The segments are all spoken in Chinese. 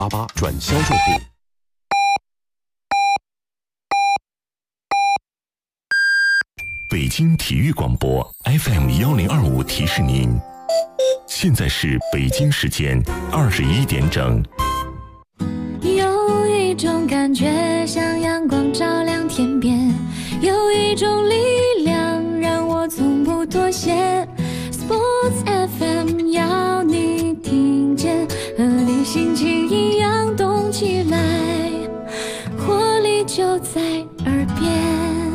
88转销售部。 北京体育广播 FM1025提示您，现在是北京时间21点整。 有一种感觉像阳光照亮天边，有一种力量让我从不妥协。Sports FM 要你听见，和你心情一样动起来，活力就在耳边。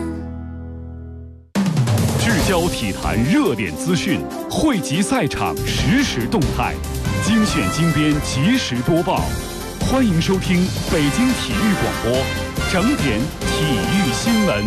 聚焦体坛热点资讯，汇集赛场实时动态，精选精编及时播报。欢迎收听北京体育广播整点体育新闻。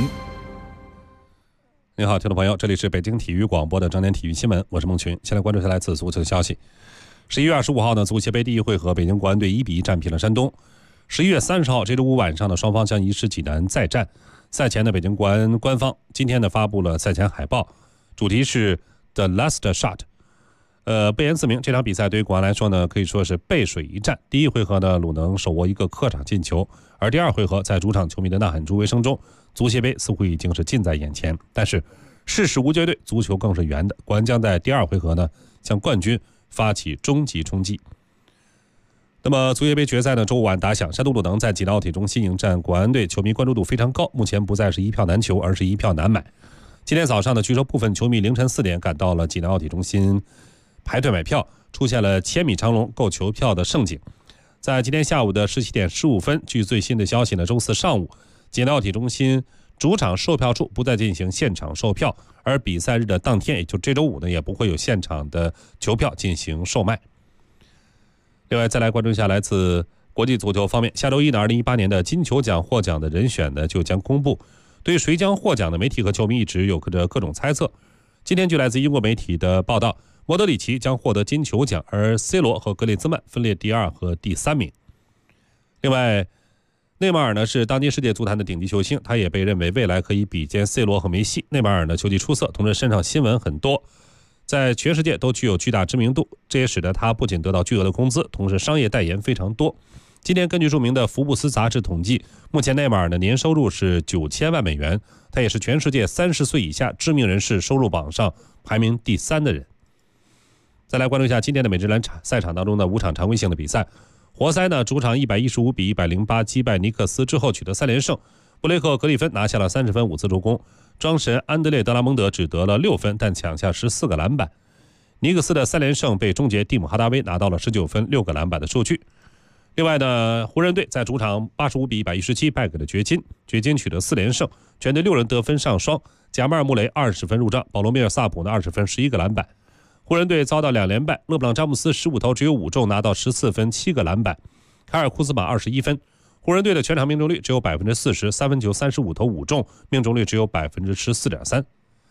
你好，听众朋友，这里是北京体育广播的整点体育新闻，我是孟群。先来关注下来自足球的消息。11月25号呢，足协杯第一回合，北京国安队1比1战平了山东。11月30号这周五晚上呢，双方将移师济南再战。赛前的北京国安官方今天呢发布了赛前海报，主题是 The Last Shot。不言自明，这场比赛对于国安来说呢，可以说是背水一战。第一回合呢，鲁能手握一个客场进球，而第二回合在主场球迷的呐喊助威声中，足协杯似乎已经是近在眼前。但是世事无绝对，足球更是圆的。国安将在第二回合呢向冠军发起终极冲击。那么足协杯决赛呢，周五晚打响，山东鲁能在济南奥体中心迎战国安队，球迷关注度非常高，目前不再是一票难求，而是一票难买。今天早上呢，据说部分球迷凌晨4点赶到了济南奥体中心排队买票，出现了千米长龙购球票的盛景。在今天下午的17点15分，据最新的消息呢，周四上午济南奥体中心主场售票处不再进行现场售票，而比赛日的当天，也就这周五呢，也不会有现场的球票进行售卖。另外，再来关注一下来自国际足球方面，下周一呢，2018年的金球奖获奖的人选呢就将公布。对谁将获奖的媒体和球迷一直有着各种猜测。今天据来自英国媒体的报道，莫德里奇将获得金球奖，而 C 罗和格列兹曼分列第2和第3名。另外，内马尔呢是当今世界足坛的顶级球星，他也被认为未来可以比肩 C 罗和梅西。内马尔呢球技出色，同时身上新闻很多，在全世界都具有巨大知名度，这也使得他不仅得到巨额的工资，同时商业代言非常多。今天根据著名的福布斯杂志统计，目前内马尔的年收入是9000万美元，他也是全世界30岁以下知名人士收入榜上排名第3的人。再来关注一下今天的美职篮赛场当中的5场常规性的比赛。活塞呢主场115比108击败尼克斯之后取得3连胜，布雷克·格里芬拿下了30分5次助攻，庄神安德烈·德拉蒙德只得了6分，但抢下14个篮板。尼克斯的3连胜被终结，蒂姆·哈达威拿到了19分6个篮板的数据。另外呢，湖人队在主场85比117败给了掘金，掘金取得4连胜，全队6人得分上双，贾马尔·穆雷20分入账，保罗·米尔萨普呢20分11个篮板。湖人队遭到2连败，勒布朗·詹姆斯15投只有5中，拿到14分7个篮板，凯尔·库兹马21分。湖人队的全场命中率只有 40%， 三分球35投5中，命中率只有 14.3%。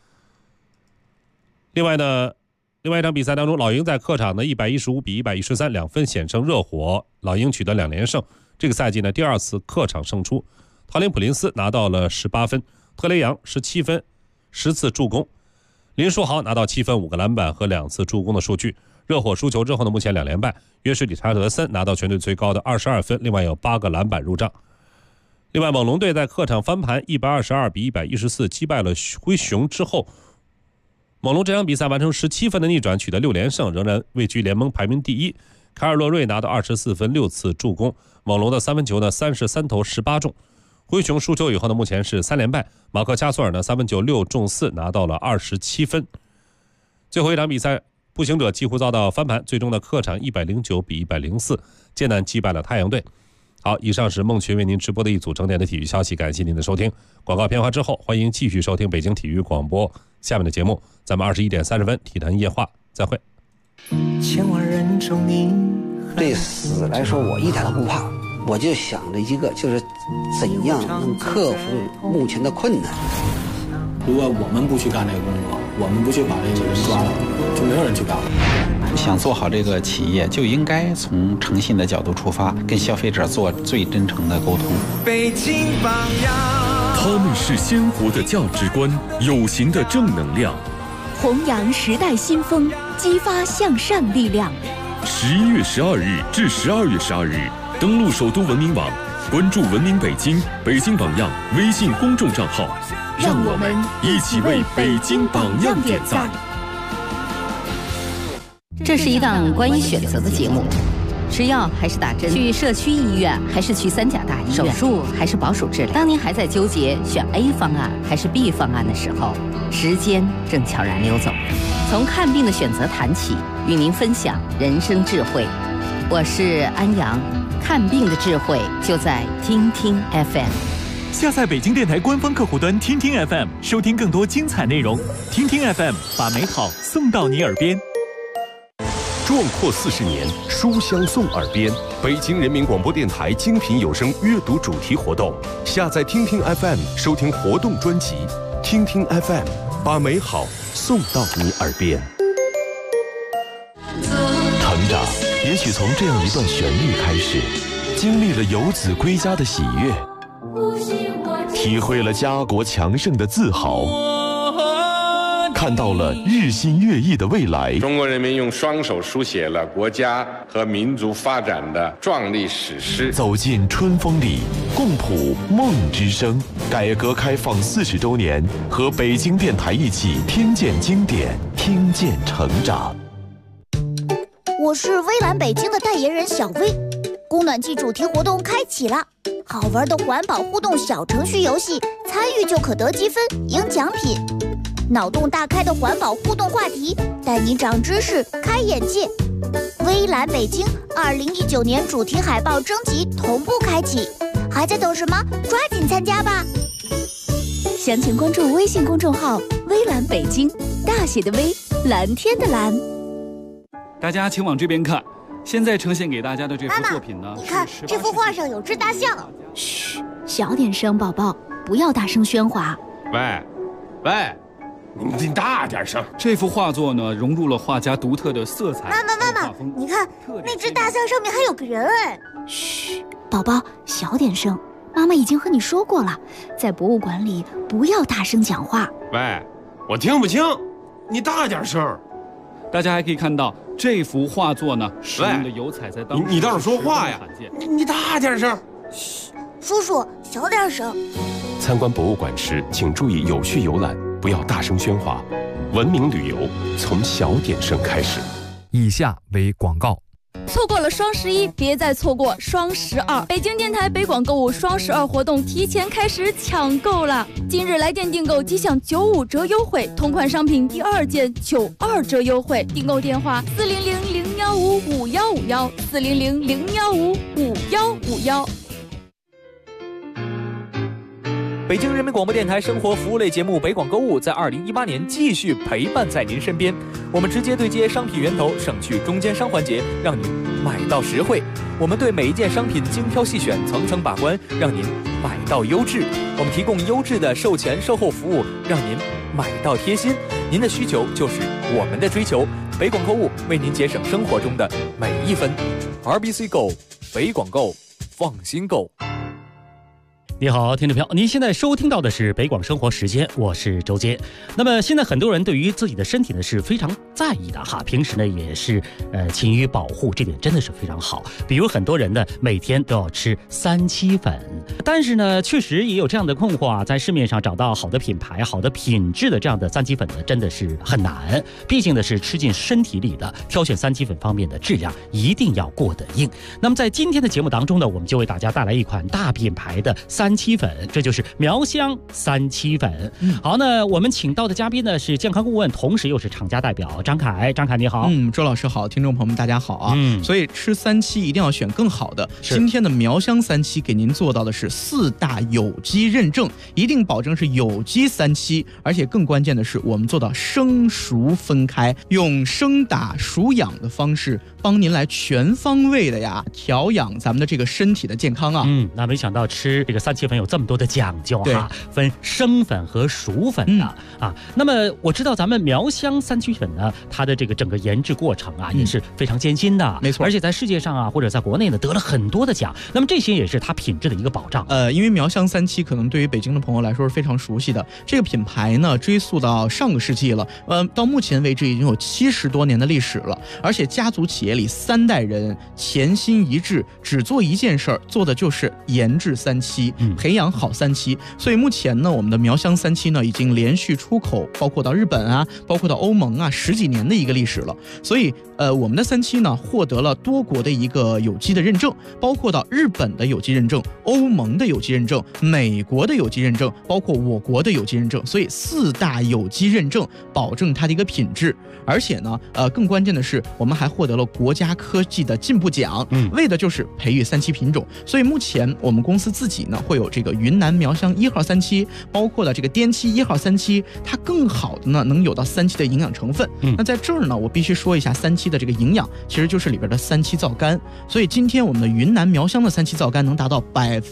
另外一场比赛当中，老鹰在客场的115比1132分险胜热火，老鹰取得2连胜，这个赛季呢第2次客场胜出。陶林普林斯拿到了18分，特雷杨17分10次助攻，林书豪拿到7分5个篮板和2次助攻的数据。热火输球之后呢，目前2连败，约什理查德森拿到全队最高的22分，另外有8个篮板入账。另外，猛龙队在客场翻盘122比114击败了灰熊之后，猛龙这场比赛完成17分的逆转，取得6连胜，仍然位居联盟排名第1。凯尔洛瑞拿到24分6次助攻，猛龙的三分球呢33投18中。灰熊输球以后呢，目前是3连败，马克加索尔呢三分球6中4，拿到了27分。最后一场比赛，步行者几乎遭到翻盘，最终的客场109比104艰难击败了太阳队。好，以上是孟群为您直播的一组整点的体育消息，感谢您的收听。广告片花之后，欢迎继续收听北京体育广播下面的节目，咱们21点30分体坛夜话再会。 千万人中你对死来说我一点都不怕，我就想着一个，就是怎样能克服目前的困难。 如果我们不去干这个工作，我们不去把这个人抓了，就没有人去干了。 想做好这个企业，就应该从诚信的角度出发，跟消费者做最真诚的沟通。 北京榜样， 他们是鲜活的价值观，有形的正能量， 弘扬时代新风，激发向上力量。 11月12日至12月12日， 登录首都文明网，关注文明北京、北京榜样微信公众账号，让我们一起为北京榜样点赞。 这是一档关于选择的节目，吃药还是打针，去社区医院还是去三甲大医院，手术还是保守治疗。当您还在纠结选 A 方案还是 B 方案的时候，时间正悄然溜走。从看病的选择谈起，与您分享人生智慧。我是安阳，看病的智慧就在听听 FM。 下载北京电台官方客户端听听 FM， 收听更多精彩内容。听听 FM， 把美好送到你耳边。 壮阔40年，书香送耳边。北京人民广播电台精品有声阅读主题活动，下载听听 FM， 收听活动专辑。听听 FM， 把美好送到你耳边。 成长，也许从这样一段旋律开始，经历了游子归家的喜悦，体会了家国强盛的自豪，看到了日新月异的未来。 中国人民用双手书写了国家和民族发展的壮丽史诗。 走进春风里，共谱梦之声。改革开放40周年，和北京电台一起听见经典，听见成长。 我是微蓝北京的代言人小薇，供暖季主题活动开启了，好玩的环保互动小程序游戏，参与就可得积分赢奖品。脑洞大开的环保互动话题，带你长知识开眼界。微蓝北京2019年主题海报征集同步开启，还在等什么？抓紧参加吧！详情关注微信公众号微蓝北京，大写的微，蓝天的蓝。 大家请往这边看，现在呈现给大家的这幅作品呢， 你看这幅画上有只大象。 嘘，小点声，宝宝，不要大声喧哗。 喂，你大点声。 这幅画作呢，融入了画家独特的色彩。 妈妈，你看那只大象上面还有个人哎。 嘘，宝宝，小点声。妈妈已经和你说过了，在博物馆里不要大声讲话。 喂，我听不清，你大点声。 大家还可以看到这幅画作呢，使用的油彩在当时你倒是说话呀！你大点声。 嘘，叔叔小点声。 参观博物馆时，请注意有序游览，不要大声喧哗。文明旅游从小点声开始。 以下为广告。 错过了双11，别再错过双12。北京电台北广购物双12活动提前开始抢购了，今日来电订购即享95折优惠，同款商品第2件92折优惠。订购电话400-015-5151，400-015-5151。 北京人民广播电台生活服务类节目北广购物在2018年继续陪伴在您身边。我们直接对接商品源头，省去中间商环节，让您买到实惠。我们对每一件商品精挑细选，层层把关，让您买到优质。我们提供优质的售前售后服务，让您买到贴心。您的需求就是我们的追求。北广购物为您节省生活中的每一分。RBC Go， 北广购，放心购。 你好，听众朋友，您现在收听到的是北广生活时间，我是周杰。那么现在很多人对于自己的身体呢是非常在意的哈，平时呢也是勤于保护，这点真的是非常好。比如很多人呢每天都要吃3七粉，但是呢确实也有这样的困惑啊，在市面上找到好的品牌、好的品质的这样的3七粉呢，真的是很难。毕竟呢是吃进身体里的，挑选3七粉方面的质量一定要过得硬。那么在今天的节目当中呢，我们就为大家带来一款大品牌的3七粉，这就是苗香3七粉。好，那我们请到的嘉宾呢是健康顾问，同时又是厂家代表张凯。张凯你好。 周老师好，听众朋友们大家好啊。所以吃3七一定要选更好的。今天的苗香3七给您做到的是4大有机认证，一定保证是有机3七，而且更关键的是我们做到生熟分开，用生打熟养的方式帮您来全方位的呀调养咱们的这个身体的健康啊。 那没想到吃这个3 七粉有这么多的讲究哈，分生粉和熟粉的啊。那么我知道咱们苗香三七粉呢，它的这个整个研制过程啊，也是非常艰辛的， 没错。 而且在世界上啊，或者在国内呢，得了很多的奖。那么这些也是它品质的一个保障。 因为苗香三七可能对于北京的朋友来说是非常熟悉的，这个品牌呢，追溯到上个世纪了，到目前为止已经有70多年的历史了，而且家族企业里3代人潜心一致，只做一件事儿，做的就是研制三七，培养好三七。所以目前呢，我们的苗香三七呢，已经连续出口，包括到日本啊，包括到欧盟啊，10几年的一个历史了。所以我们的三七呢，获得了多国的一个有机的认证，包括到日本的有机认证、欧盟的有机认证、美国的有机认证，包括我国的有机认证。所以4大有机认证保证它的一个品质。而且呢，更关键的是，我们还获得了国家科技的进步奖，为的就是培育三七品种。所以目前我们公司自己呢，会有这个云南苗香1号三七，包括了这个滇七1号三七，它更好的呢能有到三七的营养成分。那在这儿呢，我必须说一下三七的这个营养，其实就是里边的三七皂苷。所以今天我们的云南苗香的三七皂苷能达到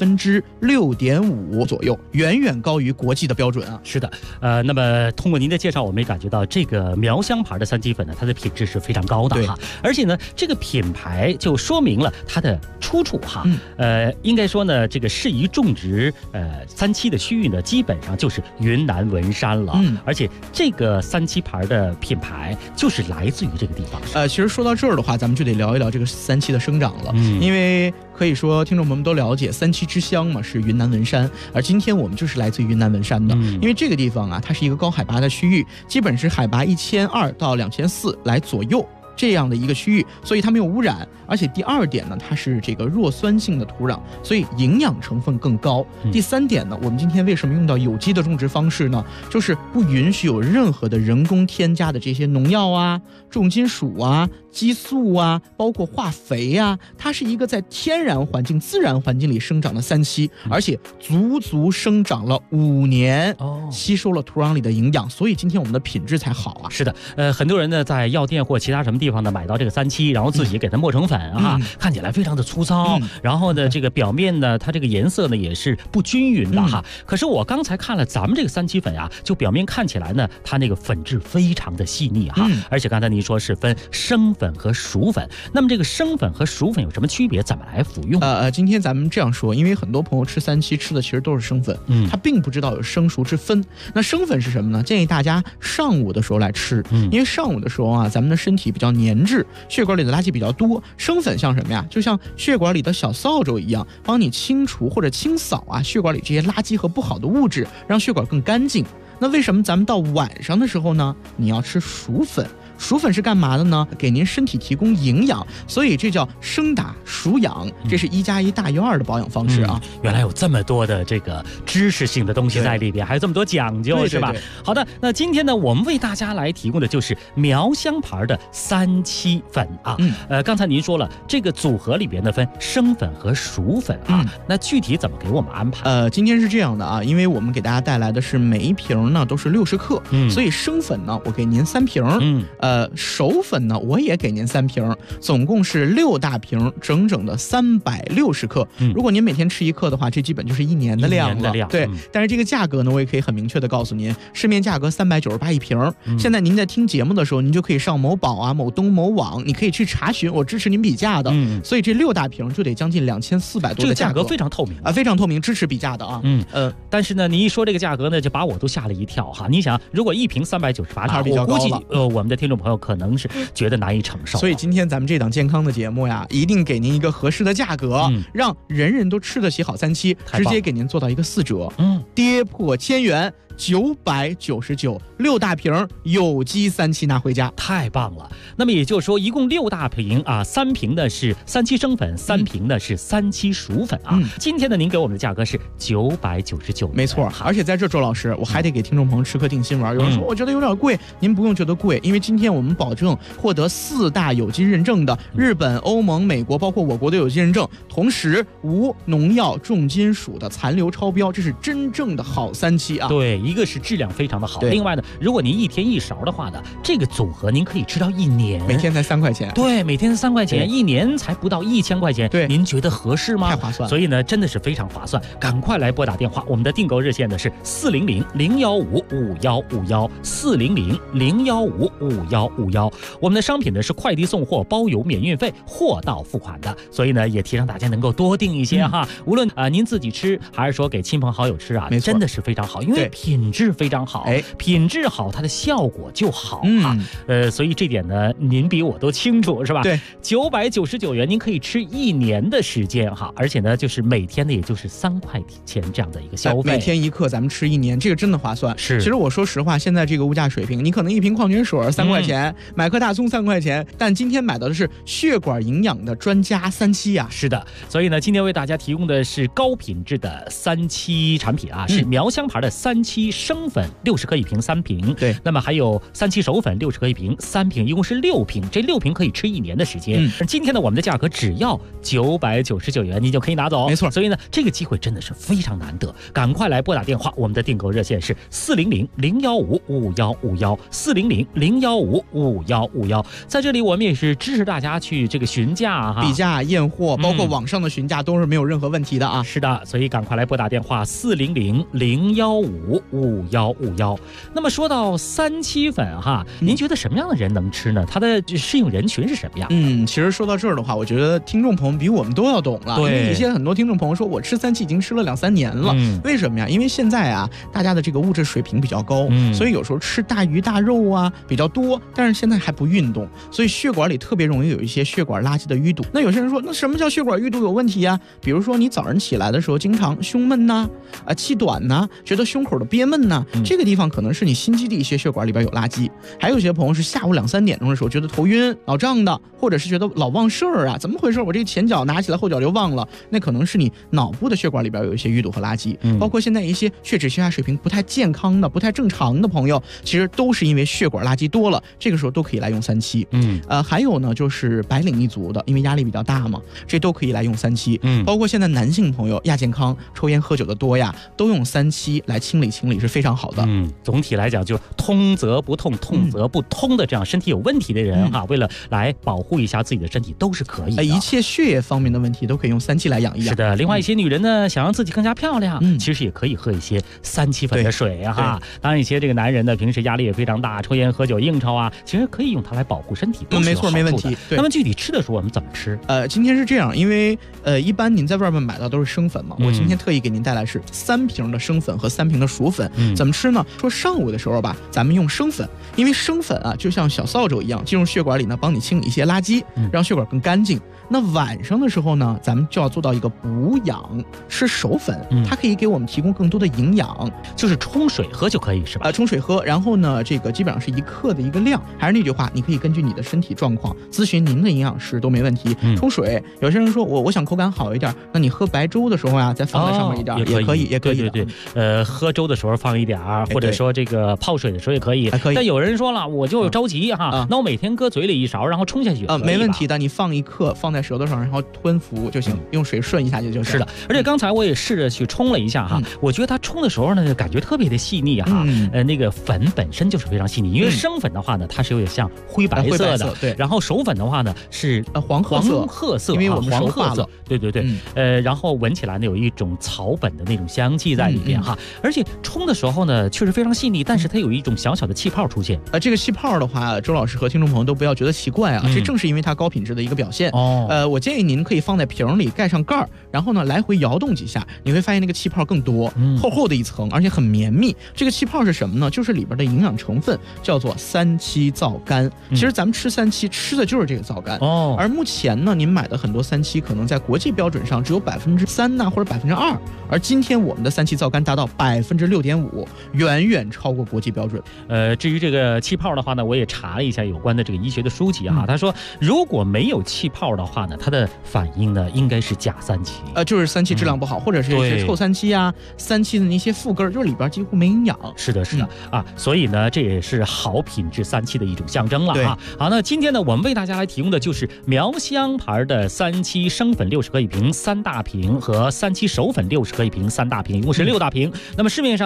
6.5%左右，远远高于国际的标准啊。 是的，那么通过您的介绍，我们也感觉到这个苗香牌的三七粉呢，它的品质是非常高的哈。而且呢，这个品牌就说明了它的出处哈。应该说呢，这个适宜种植三七的区域呢，基本上就是云南文山了。而且这个三七牌的品牌就是来自于这个地方。 其实说到这儿的话，咱们就得聊一聊这个三七的生长了，因为可以说听众朋友们都了解，三七之乡嘛是云南文山，而今天我们就是来自于云南文山的。因为这个地方啊，它是一个高海拔的区域，基本是海拔1200到2400来左右这样的一个区域，所以它没有污染。而且第2点呢，它是这个弱酸性的土壤，所以营养成分更高。第3点呢，我们今天为什么用到有机的种植方式呢？就是不允许有任何的人工添加的这些农药啊、重金属啊、激素啊，包括化肥啊，它是一个在天然环境、自然环境里生长的三七，而且足足生长了5年，吸收了土壤里的营养，所以今天我们的品质才好啊。 是的，很多人呢在药店或其他什么地方呢买到这个三七，然后自己给它磨成粉啊，看起来非常的粗糙，然后呢这个表面呢它这个颜色呢也是不均匀的哈。可是我刚才看了咱们这个三七粉啊，就表面看起来呢它那个粉质非常的细腻哈，而且刚才您说是分生粉和熟粉，那么这个生粉和熟粉有什么区别？怎么来服用？ 今天咱们这样说，因为很多朋友吃三七吃的其实都是生粉，他并不知道有生熟之分。那生粉是什么呢？建议大家上午的时候来吃，因为上午的时候啊，咱们的身体比较粘滞，血管里的垃圾比较多。生粉像什么呀？就像血管里的小扫帚一样，帮你清除或者清扫啊血管里这些垃圾和不好的物质，让血管更干净。那为什么咱们到晚上的时候呢，你要吃熟粉？熟粉是干嘛的呢？给您身体提供营养，所以这叫生打熟养，这是1+1大于2的保养方式啊。 原来有这么多的这个知识性的东西在里边，还有这么多讲究，是吧？好的，那今天呢，我们为大家来提供的就是苗香牌的三七粉啊。刚才您说了，这个组合里边呢分生粉和熟粉啊，那具体怎么给我们安排？ 今天是这样的啊，因为我们给大家带来的是每一瓶呢都是60克，所以生粉呢我给您3瓶，熟粉呢我也给您3瓶，总共是6大瓶，整整的360克。如果您每天吃1克的话，这基本就是1年的量了。对，但是这个价格呢，我也可以很明确的告诉您，市面价格398一瓶。现在您在听节目的时候，您就可以上某宝啊、某东、某网，你可以去查询，我支持您比价的。所以这6大瓶就得将近2400多的价格， 这个价格非常透明啊，非常透明，支持比价的啊。 但是呢，你一说这个价格呢，就把我都吓了一跳哈。你想，如果一瓶398，我估计我们的听众朋友可能是觉得难以承受。 所以今天咱们这档健康的节目呀，一定给您一个合适的价格，让人人都吃得起好三七，直接给您做到一个4折，跌破1000元。999 6大瓶有机三七拿回家， 太棒了。那么也就是说，一共6大瓶啊，3瓶的是三七生粉，3瓶的是三七熟粉啊。今天呢，您给我们的价格是999， 没错。而且在这，周老师，我还得给听众朋友吃颗定心丸。有人说我觉得有点贵，您不用觉得贵，因为今天我们保证获得4大有机认证的日本、欧盟、美国，包括我国的有机认证，同时无农药、重金属的残留超标，这是真正的好三七啊。 对。 一个是质量非常的好， 对另外呢，如果您一天一勺的话呢，这个组合您可以吃到1年， 每天才3块钱。 对，每天3块钱对 ，1年才不到1000块钱， 对， 您觉得合适吗？ 太划算了。 所以呢，真的是非常划算，赶快来拨打电话，我们的订购热线呢是400-015-5151，400-015-5151，我们的商品呢是快递送货，包邮免运费，货到付款的，所以呢也提倡大家能够多订一些哈，无论您自己吃还是说给亲朋好友吃啊，真的是非常好，因为品质非常好，品质好，它的效果就好啊。所以这点呢，您比我都清楚是吧？ 对 ，999元您可以吃1年的时间哈，而且呢，就是每天呢也就是3块钱这样的一个消费， 每天1克咱们吃1年，这个真的划算。 是， 其实我说实话，现在这个物价水平，你可能一瓶矿泉水3块钱，买颗大葱3块钱，但今天买到的是血管营养的专家3七啊。 是的，所以呢，今天为大家提供的是高品质的3七产品啊，是苗香牌的3七生粉60克1瓶3瓶， 对， 那么还有3七熟粉60克1瓶3瓶，一共是6瓶，这6瓶可以吃1年的时间。今天呢，我们的价格只要999元，你就可以拿走， 没错。 所以呢，这个机会真的是非常难得，赶快来拨打电话，我们的订购热线是400-015-5151，400-015-5151。在这里，我们也是支持大家去这个询价哈， 比价验货，包括网上的询价都是没有任何问题的啊。 是的，所以赶快来拨打电话400-015-5151。那么说到3七粉哈，您觉得什么样的人能吃呢？它的适应人群是什么样？ 其实说到这儿的话，我觉得听众朋友们比我们都要懂了。 对， 因为一些很多听众朋友说，我吃3七已经吃了2-3年了。为什么呀？因为现在啊，大家的这个物质水平比较高，所以有时候吃大鱼大肉啊比较多，但是现在还不运动，所以血管里特别容易有一些血管垃圾的淤堵。那有些人说，那什么叫血管淤堵有问题呀？比如说你早上起来的时候，经常胸闷呐，气短呐，觉得胸口的憋闷呐，这个地方可能是你心肌的一些血管里边有垃圾。还有些朋友是下午2-3点钟的时候觉得头晕脑胀的，或者是觉得老忘事儿啊，怎么回事？我这个前脚拿起来后脚就忘了，那可能是你脑部的血管里边有一些淤堵和垃圾。包括现在一些血脂血压水平不太健康的、不太正常的朋友，其实都是因为血管垃圾多了，这个时候都可以来用3七。还有呢，就是白领一族的，因为压力比较大嘛，这都可以来用3七。包括现在男性朋友亚健康、抽烟喝酒的多呀，都用3七来清理清理是非常好的。 总体来讲，就通则不痛，痛则不通的这样身体有问题的人哈，为了来保护一下自己的身体都是可以的。 一切血液方面的问题都可以用3七来养一养。 是的，另外一些女人呢，想让自己更加漂亮，其实也可以喝一些3七粉的水哈。当然，一些这个男人呢，平时压力也非常大，抽烟喝酒应酬啊，其实可以用它来保护身体， 没错，没问题。 那么具体吃的时候我们怎么吃？ 今天是这样，因为一般您在外面买到都是生粉嘛，我今天特意给您带来是3瓶的生粉和3瓶的熟粉。怎么吃呢？说上午的时候吧，咱们用生粉，因为生粉啊就像小扫帚一样，进入血管里呢，帮你清理一些垃圾，让血管更干净。那晚上的时候呢，咱们就要做到一个补养，吃熟粉，它可以给我们提供更多的营养， 就是冲水喝就可以是吧？ 冲水喝，然后呢，这个基本上是1克的一个量。还是那句话，你可以根据你的身体状况咨询您的营养师都没问题。冲水，有些人说我想口感好一点，那你喝白粥的时候呀，再放在上面一点，也可以。 对，喝粥的时候放一点，或者说这个泡水的时候也可以。但有人说了，我就着急哈，那我每天搁嘴里1勺，然后冲下去没问题的。你放1克，放在舌头上，然后吞服就行，用水顺一下就行。 是的，而且刚才我也试着去冲了一下哈，我觉得它冲的时候呢，感觉特别的细腻哈。那个粉本身就是非常细腻，因为生粉的话呢，它是有点像灰白色的， 对。 然后熟粉的话呢是黄褐色，因为我们熟化了。 对。然后闻起来呢有一种草本的那种香气在里边哈，而且冲的时候呢确实非常细腻，但是它有一种小小的气泡出现。 这个气泡的话，周老师和听众朋友都不要觉得奇怪啊，这正是因为它高品质的一个表现。我建议您可以放在瓶里，盖上盖儿，然后呢来回摇动几下，你会发现那个气泡更多，厚厚的一层，而且很绵密。这个气泡是什么呢？就是里边的营养成分叫做3七皂苷。其实咱们吃3七吃的就是这个皂苷。而目前呢，您买的很多3七可能在国际标准上只有3%呐，或者2%，而今天我们的3七皂苷达到6.5%，远远超过国际标准。 至于这个气泡的话呢，我也查了一下有关的这个医学的书籍哈，他说如果没有气泡的话呢，它的反应呢应该是假3七， 就是3七质量不好，或者是臭3七啊，3七的那些副根就是里边几乎没营养。 是的啊，所以呢这也是好品质3七的一种象征了啊。好，那今天呢我们为大家来提供的就是苗香牌的3七生粉60克1瓶3大瓶和3七熟粉60克1瓶3大瓶，一共是6大瓶。那么市面上呢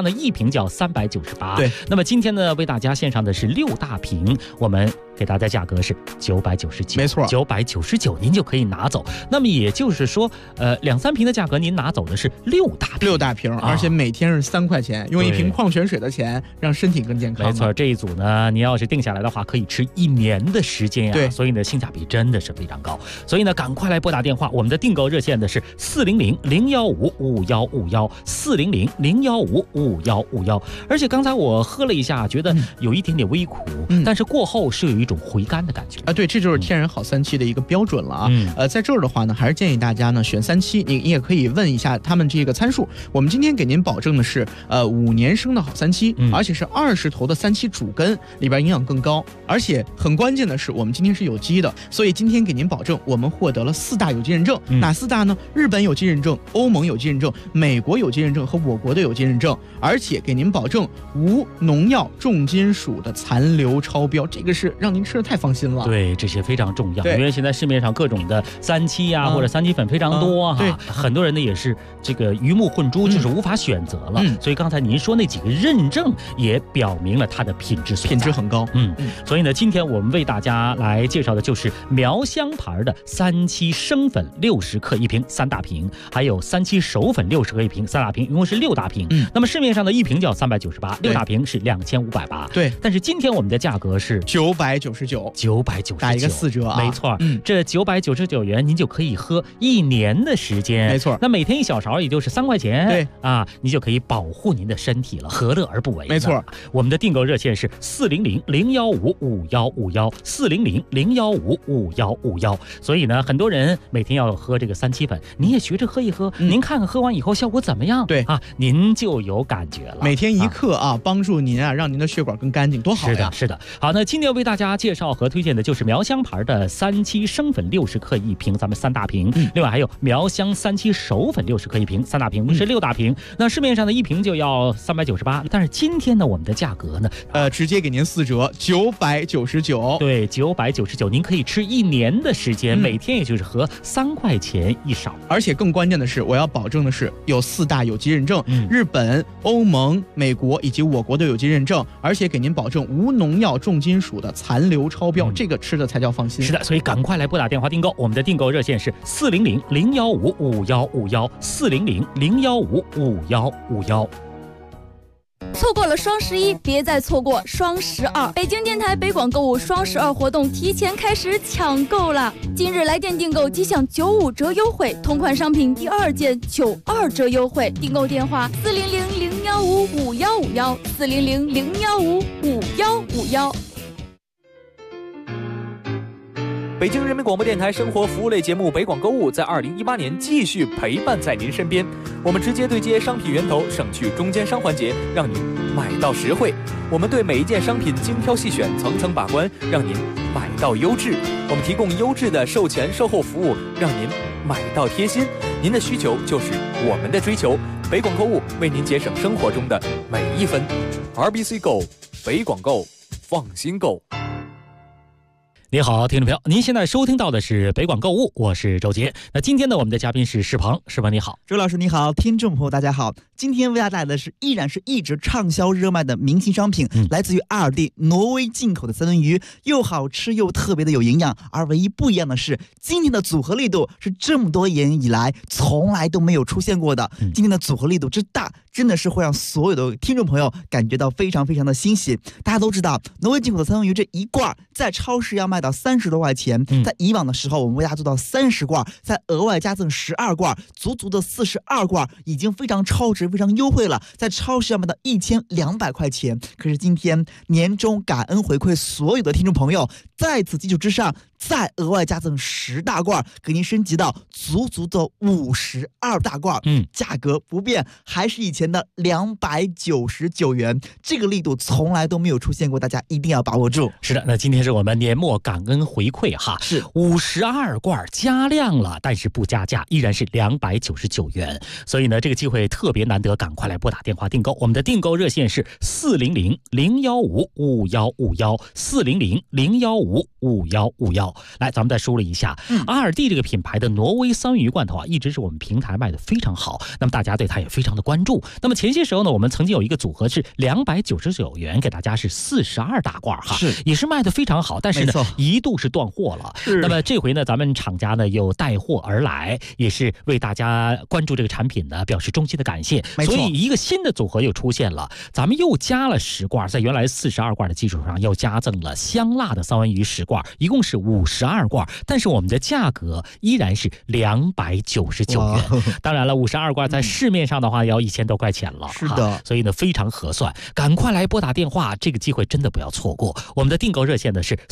呢一瓶就要398。 对， 那么今天呢为大家献上的是6大瓶，我们给大家价格是999， 没错 ，999您就可以拿走。那么也就是说，2-3瓶的价格您拿走的是6大瓶， 而且每天是3块钱，用一瓶矿泉水的钱让身体更健康。 没错，这一组呢，你要是定下来的话，可以吃1年的时间呀。 对， 所以呢，性价比真的是非常高。所以呢，赶快来拨打电话，我们的订购热线的是400-015-5151，400-015-5151。而且刚才我喝了一下，觉得有一点点微苦，但是过后是有一种回甘的感觉啊。对，这就是天然好3七的一个标准了啊。在这儿的话呢，还是建议大家呢选3七，你也可以问一下他们这个参数。我们今天给您保证的是5年生的好3七，而且是20头的3七主根，里边营养更高，而且很关键的是我们今天是有机的，所以今天给您保证我们获得了4大有机认证。哪4大呢？日本有机认证、欧盟有机认证、美国有机认证和我国的有机认证，而且给您保证无农药、重金属的残留超标，这个是让您吃的太放心了。 对，这些非常重要，因为现在市面上各种的3七啊或者3七粉非常多哈，很多人呢也是这个鱼目混珠，就是无法选择了。所以刚才您说那几个认证也表明了它的品质很高。 所以呢，今天我们为大家来介绍的就是苗香牌的3七生粉60克1瓶3大瓶，还有3七熟粉60克1瓶3大瓶，一共是6大瓶。那么市面上的1瓶就要398，6大瓶是2580。 对， 但是今天我们的价格是 999，打一个4折啊。 没错，这999元您就可以喝1年的时间。 没错， 那每天1小勺也就是3块钱。 对啊，你就可以保护您的身体了，何乐而不为？ 没错， 我们的订购热线是400-015-5151，400-015-5151。所以呢，很多人每天要喝这个3七粉，你也学着喝一喝，您看看喝完以后效果怎么样？ 对啊，您就有感觉了。 每天1克啊，帮助您啊，让您的血管更干净，多好呀！ 是的。好，那今天为大家介绍和推荐的就是苗香牌的3七生粉60克1瓶，咱们3大瓶。另外还有苗香3七熟粉60克1瓶3大瓶，是6大瓶。那市面上的1瓶就要398，但是今天呢，我们的价格呢， 直接给您4折，999。 对，999，您可以吃1年的时间，每天也就是喝3块钱1勺。 而且更关键的是，我要保证的是有4大有机认证，日本、欧盟、美国以及我国的有机认证，而且给您保证无农药、重金属的残留超标，这个吃的才叫放心。 是的，所以赶快来拨打电话订购，我们的订购热线是400-015-5151，400-015-5151。 错过了双11，别再错过双12。北京电台北广购物双12活动提前开始抢购了，今日来电订购即享95折优惠，同款商品第2件92折优惠。订购电话400-015-5151，400-015-5151。 北京人民广播电台生活服务类节目北广购物在2018年继续陪伴在您身边，我们直接对接商品源头，省去中间商环节，让您买到实惠。我们对每一件商品精挑细选，层层把关，让您买到优质。我们提供优质的售前售后服务，让您买到贴心。您的需求就是我们的追求，北广购物为您节省生活中的每一分。RBC Go， 北广购，放心购。 你好，听众朋友，您现在收听到的是北广购物，我是周杰。那今天呢，我们的嘉宾是世鹏，世鹏你好。 周老师你好，听众朋友大家好。今天为大家带来的是依然是一直畅销热卖的明星商品，来自于阿尔蒂挪威进口的三文鱼，又好吃又特别的有营养。而唯一不一样的是，今天的组合力度是这么多年以来从来都没有出现过的。今天的组合力度之大，真的是会让所有的听众朋友感觉到非常非常的欣喜。大家都知道，挪威进口的三文鱼这一罐在超市要卖到30多块钱，在以往的时候我们为大家做到30罐，再额外加赠12罐，足足的42罐，已经非常超值非常优惠了，在超市要卖到1200块钱。可是今天年终感恩回馈所有的听众朋友，在此基础之上再额外加赠10大罐，给您升级到足足的52大罐，价格不变，还是以前的299元，这个力度从来都没有出现过，大家一定要把握住。 是的，那今天是我们年末感恩回馈哈， 是 52罐加量了，但是不加价，依然是299元。所以呢，这个机会特别难得，赶快来拨打电话订购。我们的订购热线是400-015-5151，400-015-5151。 标。来，咱们再梳理一下，阿尔蒂这个品牌的挪威三文鱼罐头啊，一直是我们平台卖的非常好，那么大家对它也非常的关注。那么前些时候呢，我们曾经有一个组合是299元，给大家是42大罐哈，也是卖的非常好，但是呢一度是断货了。那么这回呢，咱们厂家呢又带货而来，也是为大家关注这个产品呢表示衷心的感谢。所以一个新的组合又出现了，咱们又加了10罐，在原来42罐的基础上又加赠了香辣的三文鱼10罐，一共是52罐，但是我们的价格依然是299元。当然了，52罐在市面上的话要1000多块钱了， 是的， 所以呢非常合算，赶快来拨打电话，这个机会真的不要错过。我们的订购热线呢是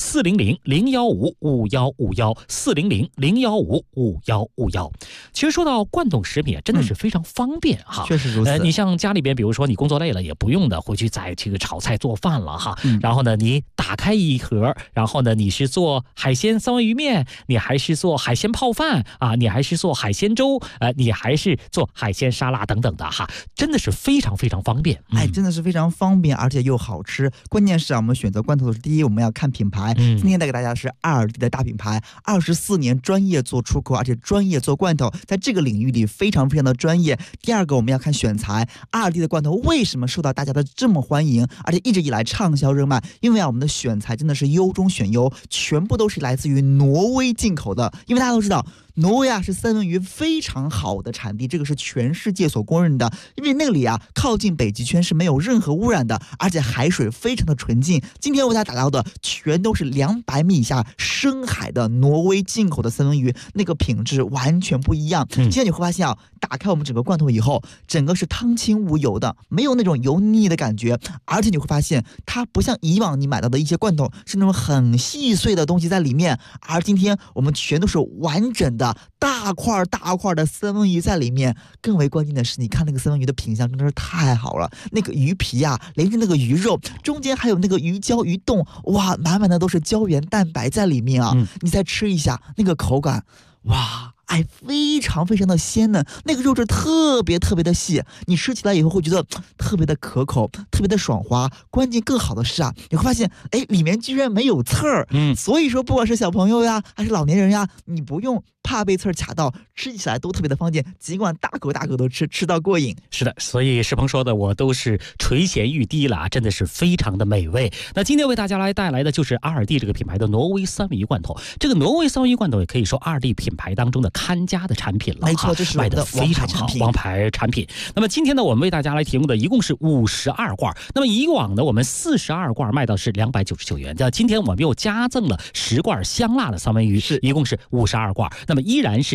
400-015-5151，400-015-5151。其实说到罐头食品，真的是非常方便哈， 确实如此。 你像家里边，比如说你工作累了，也不用的回去再这个炒菜做饭了哈。然后呢，你打开一盒，然后呢，你是做海鲜三文鱼面，你还是做海鲜泡饭啊，你还是做海鲜粥，你还是做海鲜沙拉等等的哈，真的是非常非常方便。 真的是非常方便，而且又好吃。关键是我们选择罐头的是第一，我们要看品牌。今天带给大家是阿尔蒂的大品牌，24年专业做出口，而且专业做罐头，在这个领域里非常非常的专业。第二个，我们要看选材。阿尔蒂的罐头为什么受到大家的这么欢迎，而且一直以来畅销热卖？因为我们的选材真的是优中选优，全部都是来自于挪威进口的。因为大家都知道，挪威是三文鱼非常好的产地，这个是全世界所公认的。因为那里靠近北极圈，是没有任何污染的，而且海水非常的纯净。今天为大家打到的全都是200米以下深海的挪威进口的三文鱼，那个品质完全不一样。现在你会发现打开我们整个罐头以后，整个是汤清无油的，没有那种油腻的感觉，而且你会发现它不像以往你买到的一些罐头是那种很细碎的东西在里面，而今天我们全都是完整的大块大块的三文鱼在里面。更为关键的是，你看那个三文鱼的品相真的是太好了，那个鱼皮连着那个鱼肉，中间还有那个鱼胶鱼冻，哇，满满的都是胶原蛋白在里面你再吃一下那个口感，哇，非常非常的鲜嫩，那个肉质特别特别的细，你吃起来以后会觉得特别的可口，特别的爽滑。关键更好的是你会发现里面居然没有刺儿。所以说不管是小朋友还是老年人你不用怕被刺儿卡到，吃起来都特别的方便，尽管大口大口都吃到过瘾。 是的，所以世鹏说的我都是垂涎欲滴了，真的是非常的美味。那今天为大家来带来的就是阿尔蒂这个品牌的挪威三文鱼罐头。这个挪威三文鱼罐头也可以说阿尔蒂品牌当中的看家的产品了， 没错，这是卖的非常好，王牌产品。那么今天呢，我们为大家来提供的一共是52罐。那么以往呢，我们42罐卖到是299元，今天我们又加赠了10罐香辣的三文鱼，一共是52罐。那么依然是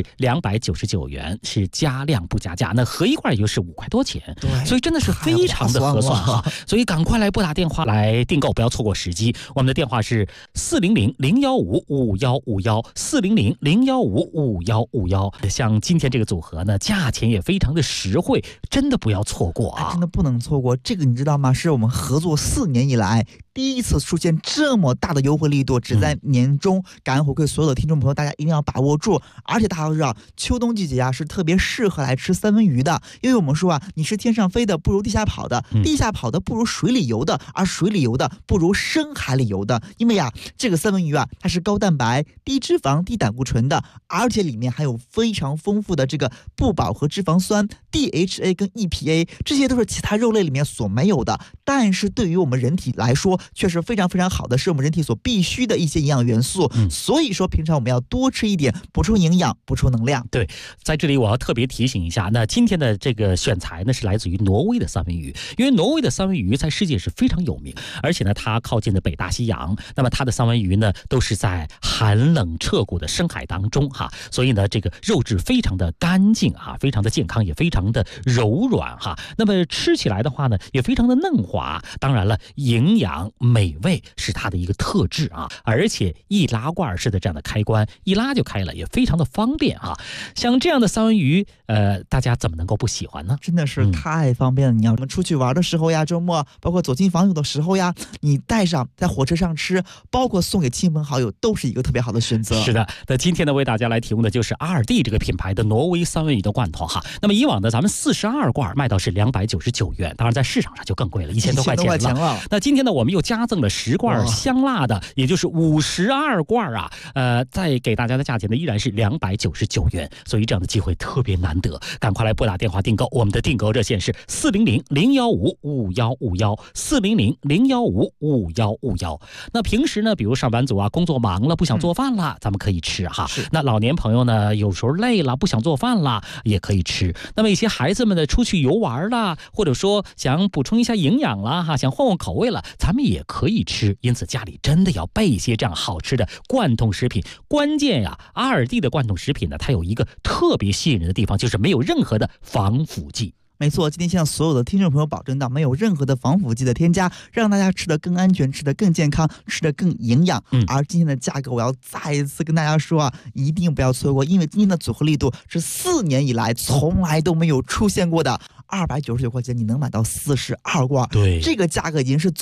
299元，是加量不加价，那合一罐也就是5块多钱，所以真的是非常的合算哈。所以赶快来拨打电话来订购，不要错过时机。我们的电话是400-015-5151，400-015-5151。像今天这个组合呢，价钱也非常的实惠，真的不要错过真的不能错过。这个你知道吗？是我们合作4年以来第一次出现这么大的优惠力度，只在年终感恩回馈所有的听众朋友，大家一定要把握住。而且大家都知道，秋冬季节是特别适合来吃三文鱼的，因为我们说你是天上飞的不如地下跑的，地下跑的不如水里游的，而水里游的不如深海里游的。因为这个三文鱼它是高蛋白、低脂肪、低胆固醇的，而且里面还有非常丰富的这个不饱和脂肪酸 DHA 跟 EPA， 这些都是其他肉类里面所没有的，但是对于我们人体来说却是非常非常好的，是我们人体所必须的一些营养元素。所以说平常我们要多吃一点，补充营养，补充能量。 对，在这里我要特别提醒一下，那今天的这个选材呢是来自于挪威的三文鱼，因为挪威的三文鱼在世界是非常有名，而且呢它靠近的北大西洋，那么它的三文鱼呢都是在寒冷彻骨的深海当中所以呢这个肉质非常的干净非常的健康，也非常的柔软那么吃起来的话呢也非常的嫩滑，当然了营养美味是它的一个特质而且易拉罐式的这样的开关，一拉就开了，也非常的方便像这样的三文鱼大家怎么能够不喜欢呢？ 真的是太方便了。你要我们出去玩的时候周末包括走进访友的时候你带上在火车上吃，包括送给亲朋好友，都是一个特别好的选择。 是的，那今天呢为大家来提供的就是阿尔蒂这个品牌的挪威三文鱼的罐头那么以往的咱们42罐卖到是299元，当然在市场上就更贵了，1000多块钱了。那今天呢我们又加赠了10罐香辣的，也就是52罐啊。再给大家的价钱呢依然是299元，所以这样的机会特别难得，赶快来拨打电话订购。我们的订购热线是400-015-5151，400-015-5151。那平时呢，比如上班族啊，工作忙了不想做饭了，咱们可以吃哈。那老年朋友呢，有时候累了不想做饭了，也可以吃。那么一些孩子们呢，出去游玩啦，或者说想补充一下营养啦哈，想换换口味了，咱们也可以吃。因此家里真的要备一些这样好吃的罐头食品。关键呀，阿尔蒂的罐头食品呢，它有一个特别吸引人的地方，就是没有任何的防腐剂。 没错，今天向所有的听众朋友保证到没有任何的防腐剂的添加，让大家吃得更安全，吃得更健康，吃得更营养。而今天的价格我要再一次跟大家说啊，一定不要错过，因为今天的组合力度是4年以来从来都没有出现过的。299块钱你能买到42罐， 对， 这个价格已经是